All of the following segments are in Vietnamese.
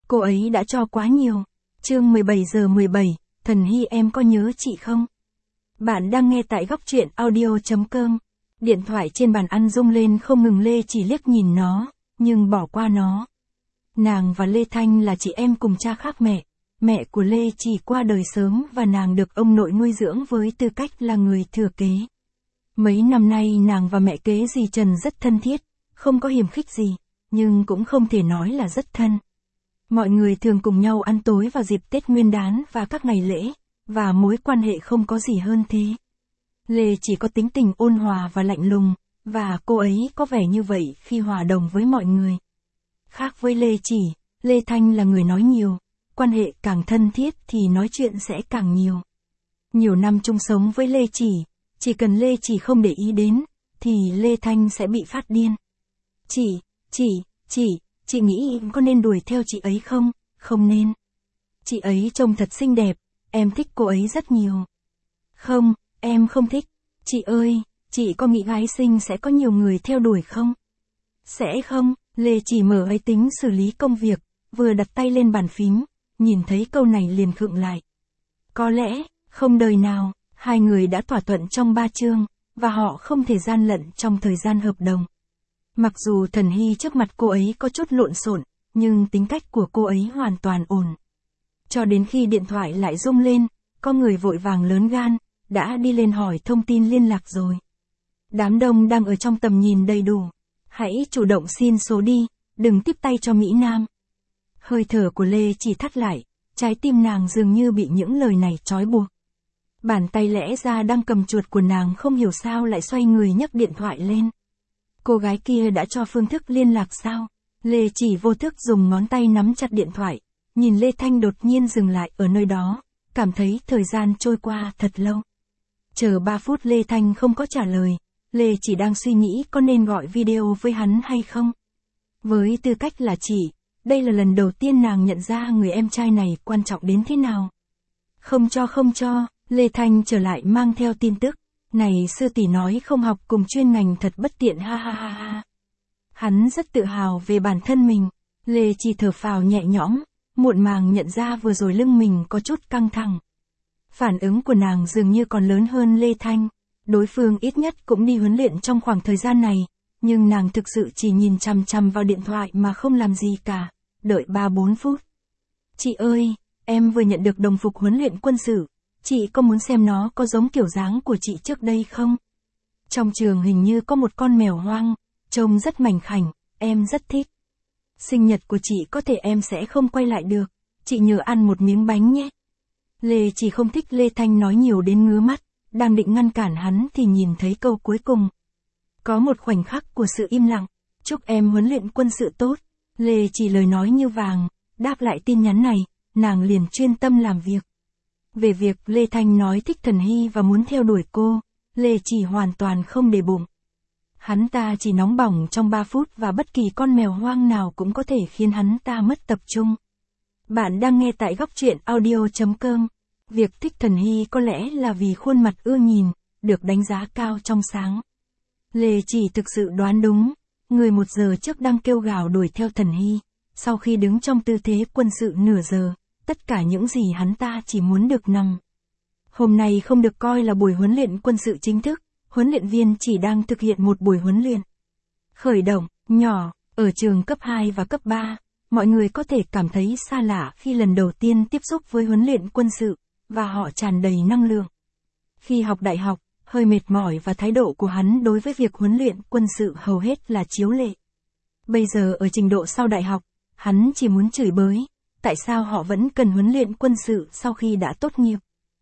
Cô ấy đã cho quá nhiều. Chương 17 giờ 17, Thần Hy em có nhớ chị không? Bạn đang nghe tại góc truyện audio.com. Điện thoại trên bàn ăn rung lên không ngừng. Lê chỉ liếc nhìn nó, nhưng bỏ qua nó. Nàng và Lê Thanh là chị em cùng cha khác mẹ. Mẹ của Lê chỉ qua đời sớm và nàng được ông nội nuôi dưỡng với tư cách là người thừa kế. Mấy năm nay nàng và mẹ kế dì Trần rất thân thiết, không có hiềm khích gì, nhưng cũng không thể nói là rất thân. Mọi người thường cùng nhau ăn tối vào dịp Tết Nguyên đán và các ngày lễ, và mối quan hệ không có gì hơn thế. Lê chỉ có tính tình ôn hòa và lạnh lùng, và cô ấy có vẻ như vậy khi hòa đồng với mọi người. Khác với Lê chỉ, Lê Thanh là người nói nhiều, quan hệ càng thân thiết thì nói chuyện sẽ càng nhiều. Nhiều năm chung sống với Lê chỉ cần Lê chỉ không để ý đến, thì Lê Thanh sẽ bị phát điên. Chị nghĩ có nên đuổi theo chị ấy không? Không nên. Chị ấy trông thật xinh đẹp, em thích cô ấy rất nhiều. Không, em không thích. Chị ơi, chị có nghĩ gái xinh sẽ có nhiều người theo đuổi không? Sẽ không. Lê chỉ mở máy tính xử lý công việc, vừa đặt tay lên bàn phím, nhìn thấy câu này liền khựng lại. Có lẽ, không đời nào, hai người đã thỏa thuận trong 3 chương, và họ không thể gian lận trong thời gian hợp đồng. Mặc dù Thần Hy trước mặt cô ấy có chút lộn xộn, nhưng tính cách của cô ấy hoàn toàn ổn. Cho đến khi điện thoại lại rung lên, có người vội vàng lớn gan, đã đi lên hỏi thông tin liên lạc rồi. Đám đông đang ở trong tầm nhìn đầy đủ. Hãy chủ động xin số đi, đừng tiếp tay cho Mỹ Nam. Hơi thở của Lê chỉ thắt lại, trái tim nàng dường như bị những lời này trói buộc. Bàn tay lẽ ra đang cầm chuột của nàng không hiểu sao lại xoay người nhấc điện thoại lên. Cô gái kia đã cho phương thức liên lạc sao? Lê chỉ vô thức dùng ngón tay nắm chặt điện thoại, nhìn Lê Thanh đột nhiên dừng lại ở nơi đó, cảm thấy thời gian trôi qua thật lâu. Chờ 3 phút Lê Thanh không có trả lời, Lê chỉ đang suy nghĩ có nên gọi video với hắn hay không. Với tư cách là chị, đây là lần đầu tiên nàng nhận ra người em trai này quan trọng đến thế nào. Không cho, Lê Thanh trở lại mang theo tin tức. Này sư tỷ nói không học cùng chuyên ngành thật bất tiện ha ha ha ha. Hắn rất tự hào về bản thân mình. Lê chỉ thở phào nhẹ nhõm, muộn màng nhận ra vừa rồi lưng mình có chút căng thẳng. Phản ứng của nàng dường như còn lớn hơn Lê Thanh. Đối phương ít nhất cũng đi huấn luyện trong khoảng thời gian này, nhưng nàng thực sự chỉ nhìn chằm chằm vào điện thoại mà không làm gì cả, đợi 3-4 phút. Chị ơi, em vừa nhận được đồng phục huấn luyện quân sự, chị có muốn xem nó có giống kiểu dáng của chị trước đây không? Trong trường hình như có một con mèo hoang, trông rất mảnh khảnh, em rất thích. Sinh nhật của chị có thể em sẽ không quay lại được, chị nhớ ăn một miếng bánh nhé. Lê chỉ không thích Lê Thanh nói nhiều đến ngứa mắt, đang định ngăn cản hắn thì nhìn thấy câu cuối cùng. Có một khoảnh khắc của sự im lặng, chúc em huấn luyện quân sự tốt. Lê chỉ lời nói như vàng, đáp lại tin nhắn này, nàng liền chuyên tâm làm việc. Về việc Lê Thanh nói thích Thần Hy và muốn theo đuổi cô, Lê chỉ hoàn toàn không để bụng. Hắn ta chỉ nóng bỏng trong 3 phút và bất kỳ con mèo hoang nào cũng có thể khiến hắn ta mất tập trung. Bạn đang nghe tại góc truyện audio.com. Việc thích Thần Hy có lẽ là vì khuôn mặt ưa nhìn, được đánh giá cao trong sáng. Lê chỉ thực sự đoán đúng, người 1 giờ trước đang kêu gào đuổi theo Thần Hy, sau khi đứng trong tư thế quân sự nửa giờ, tất cả những gì hắn ta chỉ muốn được nằm. Hôm nay không được coi là buổi huấn luyện quân sự chính thức, huấn luyện viên chỉ đang thực hiện một buổi huấn luyện khởi động, nhỏ, ở trường cấp 2 và cấp 3, mọi người có thể cảm thấy xa lạ khi lần đầu tiên tiếp xúc với huấn luyện quân sự, và họ tràn đầy năng lượng. Khi học đại học, hơi mệt mỏi và thái độ của hắn đối với việc huấn luyện quân sự hầu hết là chiếu lệ. Bây giờ ở trình độ sau đại học, hắn chỉ muốn chửi bới, tại sao họ vẫn cần huấn luyện quân sự sau khi đã tốt nghiệp.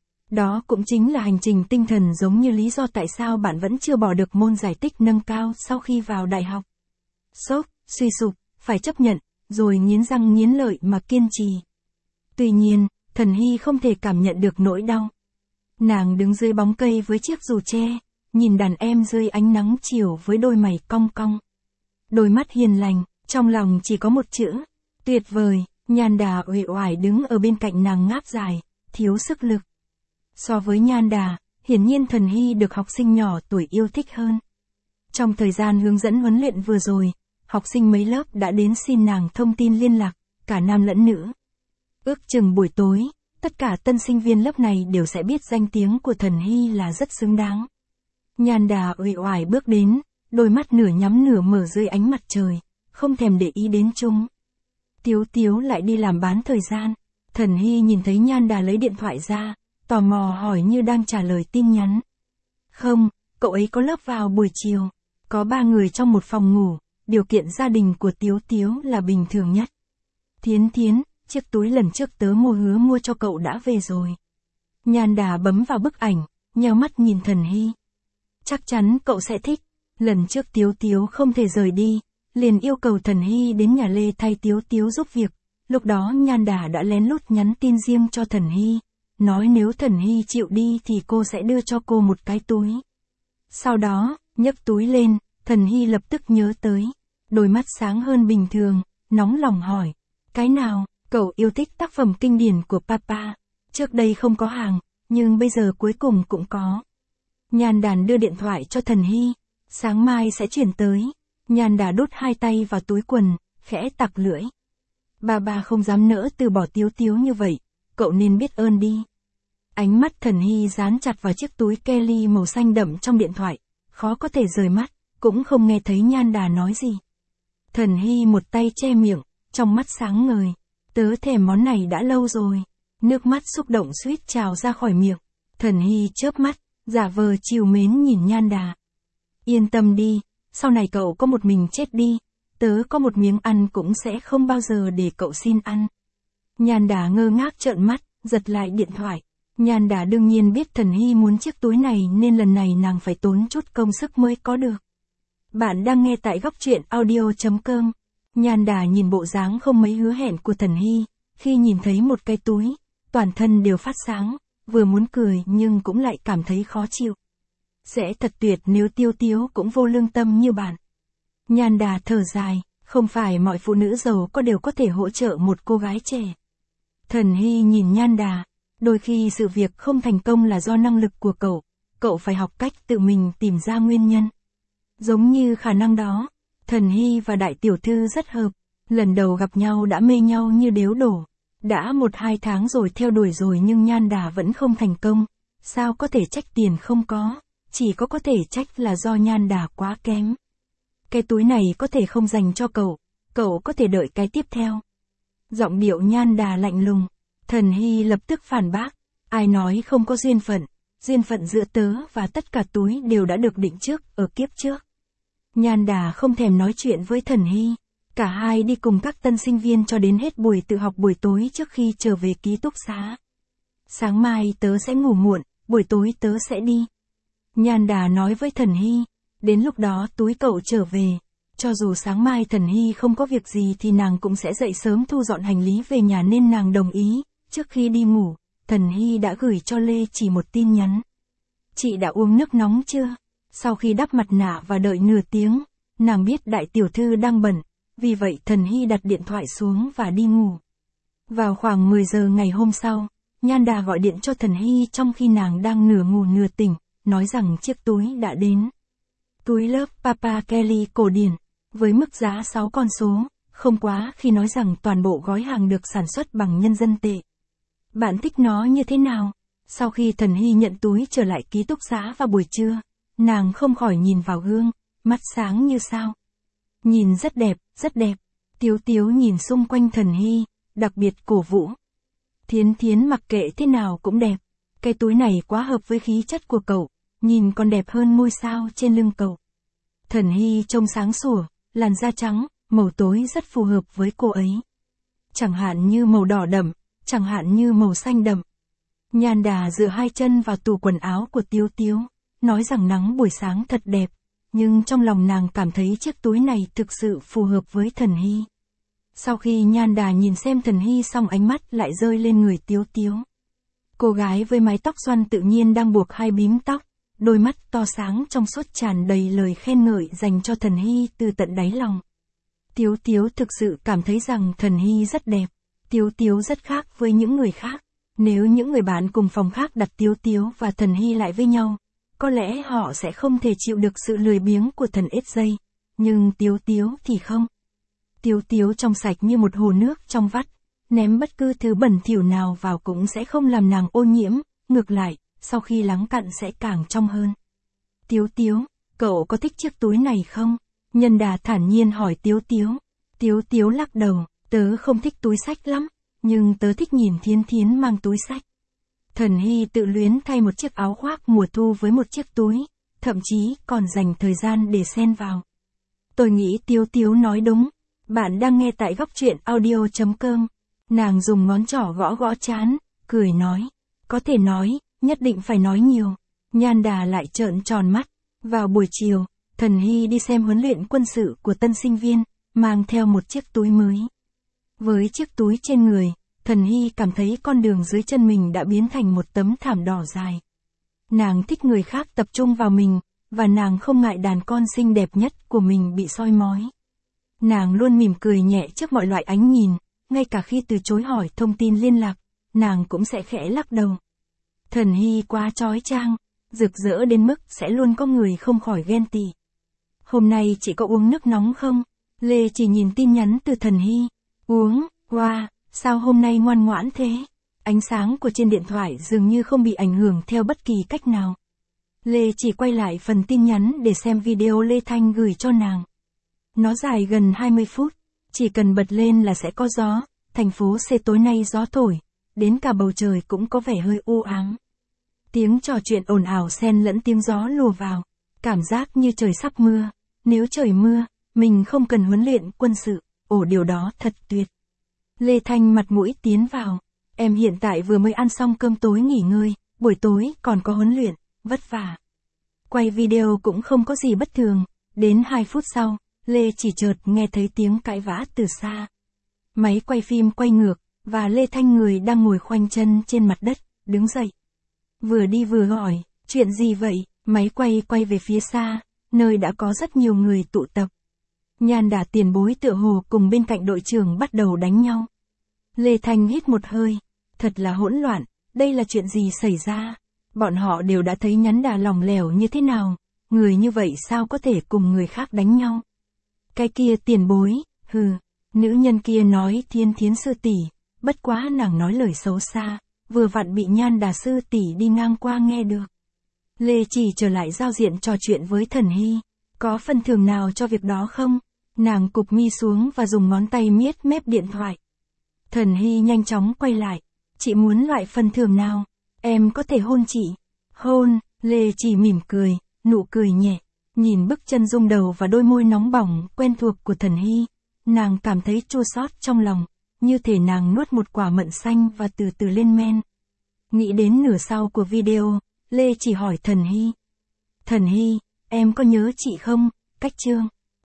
Đó cũng chính là hành trình tinh thần giống như lý do tại sao bạn vẫn chưa bỏ được môn giải tích nâng cao sau khi vào đại học. Sốc, suy sụp, phải chấp nhận, rồi nghiến răng nghiến lợi mà kiên trì. Tuy nhiên, Thần Hy không thể cảm nhận được nỗi đau. Nàng đứng dưới bóng cây với chiếc dù tre, nhìn đàn em dưới ánh nắng chiều với đôi mày cong cong. Đôi mắt hiền lành, trong lòng chỉ có một chữ, tuyệt vời. Nhan Đà uể oải đứng ở bên cạnh nàng ngáp dài, thiếu sức lực. So với Nhan Đà, hiển nhiên Thần Hy được học sinh nhỏ tuổi yêu thích hơn. Trong thời gian hướng dẫn huấn luyện vừa rồi, học sinh mấy lớp đã đến xin nàng thông tin liên lạc, cả nam lẫn nữ. Ước chừng buổi tối, tất cả tân sinh viên lớp này đều sẽ biết danh tiếng của Thần Hy là rất xứng đáng. Nhan Đà uể oải bước đến, đôi mắt nửa nhắm nửa mở dưới ánh mặt trời, không thèm để ý đến chúng. Tiếu Tiếu lại đi làm bán thời gian. Thần Hy nhìn thấy Nhan Đà lấy điện thoại ra, tò mò hỏi như đang trả lời tin nhắn. Không, cậu ấy có lớp vào buổi chiều. Có 3 người trong một phòng ngủ, điều kiện gia đình của Tiếu Tiếu là bình thường nhất. Thiến Thiến, chiếc túi lần trước tớ hứa mua cho cậu đã về rồi. Nhan Đà bấm vào bức ảnh, nheo mắt nhìn Thần Hy. Chắc chắn cậu sẽ thích. Lần trước Tiếu Tiếu không thể rời đi, liền yêu cầu Thần Hy đến nhà Lê thay Tiếu Tiếu giúp việc. Lúc đó Nhan Đà đã lén lút nhắn tin riêng cho Thần Hy, nói nếu Thần Hy chịu đi thì cô sẽ đưa cho cô một cái túi. Sau đó, nhấc túi lên, Thần Hy lập tức nhớ tới. Đôi mắt sáng hơn bình thường, nóng lòng hỏi. Cái nào, cậu yêu thích tác phẩm kinh điển của Papa. Trước đây không có hàng, nhưng bây giờ cuối cùng cũng có. Nhan Đà đưa điện thoại cho Thần Hy. Sáng mai sẽ chuyển tới. Nhan Đà đút 2 tay vào túi quần, khẽ tặc lưỡi. Bà không dám nỡ từ bỏ Tiếu Tiếu như vậy, cậu nên biết ơn đi. Ánh mắt Thần Hy dán chặt vào chiếc túi Kelly màu xanh đậm trong điện thoại, khó có thể rời mắt, cũng không nghe thấy Nhan Đà nói gì. Thần Hy một tay che miệng, trong mắt sáng ngời. Tớ thèm món này đã lâu rồi. Nước mắt xúc động suýt trào ra khỏi miệng. Thần Hy chớp mắt, giả vờ trìu mến nhìn Nhan Đà. Yên tâm đi, sau này cậu có một mình chết đi, tớ có một miếng ăn cũng sẽ không bao giờ để cậu xin ăn. Nhan Đà ngơ ngác trợn mắt, giật lại điện thoại. Nhan Đà đương nhiên biết Thần Hy muốn chiếc túi này nên lần này nàng phải tốn chút công sức mới có được. Bạn đang nghe tại góc truyện audio.com. Nhan Đà nhìn bộ dáng không mấy hứa hẹn của Thần Hy, khi nhìn thấy một cái túi, toàn thân đều phát sáng, vừa muốn cười nhưng cũng lại cảm thấy khó chịu. Sẽ thật tuyệt nếu Tiếu Tiếu cũng vô lương tâm như bạn. Nhan Đà thở dài, không phải mọi phụ nữ giàu có đều có thể hỗ trợ một cô gái trẻ. Thần Hy nhìn Nhan Đà, đôi khi sự việc không thành công là do năng lực của cậu phải học cách tự mình tìm ra nguyên nhân. Giống như khả năng đó, Thần Hy và đại tiểu thư rất hợp, lần đầu gặp nhau đã mê nhau như điếu đổ. Đã 1-2 tháng rồi theo đuổi rồi nhưng Nhan Đà vẫn không thành công, sao có thể trách tiền không có, chỉ có thể trách là do Nhan Đà quá kém. Cái túi này có thể không dành cho cậu có thể đợi cái tiếp theo. Giọng điệu Nhan Đà lạnh lùng, Thần Hy lập tức phản bác, ai nói không có duyên phận giữa tớ và tất cả túi đều đã được định trước ở kiếp trước. Nhan Đà không thèm nói chuyện với Thần Hy, cả hai đi cùng các tân sinh viên cho đến hết buổi tự học buổi tối trước khi trở về ký túc xá. Sáng mai tớ sẽ ngủ muộn, buổi tối tớ sẽ đi. Nhan Đà nói với Thần Hy, đến lúc đó túi cậu trở về, cho dù sáng mai Thần Hy không có việc gì thì nàng cũng sẽ dậy sớm thu dọn hành lý về nhà nên nàng đồng ý. Trước khi đi ngủ, Thần Hy đã gửi cho Lê Chỉ một tin nhắn. Chị đã uống nước nóng chưa? Sau khi đắp mặt nạ và đợi nửa tiếng, nàng biết đại tiểu thư đang bận, vì vậy Thần Hy đặt điện thoại xuống và đi ngủ. Vào khoảng 10 giờ ngày hôm sau, Nhan Đà gọi điện cho Thần Hy trong khi nàng đang nửa ngủ nửa tỉnh, nói rằng chiếc túi đã đến. Túi lớp Papa Kelly cổ điển, với mức giá 6 con số, không quá khi nói rằng toàn bộ gói hàng được sản xuất bằng nhân dân tệ. Bạn thích nó như thế nào? Sau khi Thần Hy nhận túi trở lại ký túc xá vào buổi trưa, nàng không khỏi nhìn vào gương, mắt sáng như sao. Nhìn rất đẹp, rất đẹp. Tiếu Tiếu nhìn xung quanh Thần Hy, đặc biệt cổ vũ. Thiến Thiến mặc kệ thế nào cũng đẹp. Cái túi này quá hợp với khí chất của cậu, nhìn còn đẹp hơn ngôi sao trên lưng cậu. Thần Hy trông sáng sủa, làn da trắng, màu tối rất phù hợp với cô ấy. Chẳng hạn như màu đỏ đậm, chẳng hạn như màu xanh đậm. Nhan Đà dựa 2 chân vào tủ quần áo của Tiếu Tiếu, nói rằng nắng buổi sáng thật đẹp, nhưng trong lòng nàng cảm thấy chiếc túi này thực sự phù hợp với Thần Hy. Sau khi Nhan Đà nhìn xem Thần Hy xong ánh mắt lại rơi lên người Tiếu Tiếu. Cô gái với mái tóc xoăn tự nhiên đang buộc 2 bím tóc, đôi mắt to sáng trong suốt tràn đầy lời khen ngợi dành cho Thần Hy từ tận đáy lòng. Tiếu Tiếu thực sự cảm thấy rằng Thần Hy rất đẹp. Tiếu Tiếu rất khác với những người khác. Nếu những người bạn cùng phòng khác đặt Tiếu Tiếu và Thần Hy lại với nhau, có lẽ họ sẽ không thể chịu được sự lười biếng của thần ếch dây. Nhưng Tiếu Tiếu thì không. Tiếu Tiếu trong sạch như một hồ nước trong vắt, ném bất cứ thứ bẩn thỉu nào vào cũng sẽ không làm nàng ô nhiễm, ngược lại, sau khi lắng cặn sẽ càng trong hơn. Tiếu Tiếu, cậu có thích chiếc túi này không? Nhân Đà thản nhiên hỏi Tiếu Tiếu. Tiếu Tiếu lắc đầu, tớ không thích túi xách lắm, nhưng tớ thích nhìn Thiến Thiến mang túi xách. Thần Hy tự luyến thay một chiếc áo khoác mùa thu với một chiếc túi, thậm chí còn dành thời gian để xen vào. Tôi nghĩ Tiếu Tiếu nói đúng. Bạn đang nghe tại Góc Truyện Audio.com. Nàng dùng ngón trỏ gõ gõ trán, cười nói. Có thể nói, nhất định phải nói nhiều. Nhan Đà lại trợn tròn mắt. Vào buổi chiều, Thần Hy đi xem huấn luyện quân sự của tân sinh viên, mang theo một chiếc túi mới. Với chiếc túi trên người, Thần Hy cảm thấy con đường dưới chân mình đã biến thành một tấm thảm đỏ dài. Nàng thích người khác tập trung vào mình, và nàng không ngại đàn con xinh đẹp nhất của mình bị soi mói. Nàng luôn mỉm cười nhẹ trước mọi loại ánh nhìn, ngay cả khi từ chối hỏi thông tin liên lạc, nàng cũng sẽ khẽ lắc đầu. Thần Hy quá chói chang, rực rỡ đến mức sẽ luôn có người không khỏi ghen tị. Hôm nay chị có uống nước nóng không? Lê chỉ nhìn tin nhắn từ Thần Hy. Uống, wow, sao hôm nay ngoan ngoãn thế? Ánh sáng của trên điện thoại dường như không bị ảnh hưởng theo bất kỳ cách nào. Lê chỉ quay lại phần tin nhắn để xem video Lê Thanh gửi cho nàng. Nó dài gần 20 phút, chỉ cần bật lên là sẽ có gió, thành phố C tối nay gió thổi, đến cả bầu trời cũng có vẻ hơi u ám. Tiếng trò chuyện ồn ào xen lẫn tiếng gió lùa vào, cảm giác như trời sắp mưa, nếu trời mưa, mình không cần huấn luyện quân sự, điều đó thật tuyệt. Lê Thanh mặt mũi tiến vào, em hiện tại vừa mới ăn xong cơm tối nghỉ ngơi, buổi tối còn có huấn luyện, vất vả. Quay video cũng không có gì bất thường, đến 2 phút sau, Lê chỉ chợt nghe thấy tiếng cãi vã từ xa. Máy quay phim quay ngược, và Lê Thanh người đang ngồi khoanh chân trên mặt đất, đứng dậy. Vừa đi vừa gọi, chuyện gì vậy? Máy quay về phía xa, nơi đã có rất nhiều người tụ tập. Nhan Đà tiền bối tựa hồ cùng bên cạnh đội trưởng bắt đầu đánh nhau. Lê Thanh hít một hơi, thật là hỗn loạn, đây là chuyện gì xảy ra? Bọn họ đều đã thấy Nhắn Đà lỏng lẻo như thế nào, người như vậy sao có thể cùng người khác đánh nhau? Cái kia tiền bối, nữ nhân kia nói Thiên Thiến sư tỷ, bất quá nàng nói lời xấu xa, vừa vặn bị Nhan Đà sư tỷ đi ngang qua nghe được. Lê chỉ trở lại giao diện trò chuyện với Thần Hy, có phần thưởng nào cho việc đó không? Nàng cụp mi xuống và dùng ngón tay miết mép điện thoại. Thần Hy nhanh chóng quay lại, chị muốn loại phần thưởng nào? Em có thể hôn chị. Hôn, Lê chỉ mỉm cười, nụ cười nhẹ. Nhìn bức chân rung đầu và đôi môi nóng bỏng, quen thuộc của Thần Hy, nàng cảm thấy chua xót trong lòng, như thể nàng nuốt một quả mận xanh và từ từ lên men. Nghĩ đến nửa sau của video, Lê chỉ hỏi Thần Hy. Thần Hy, em có nhớ chị không? Cách chương.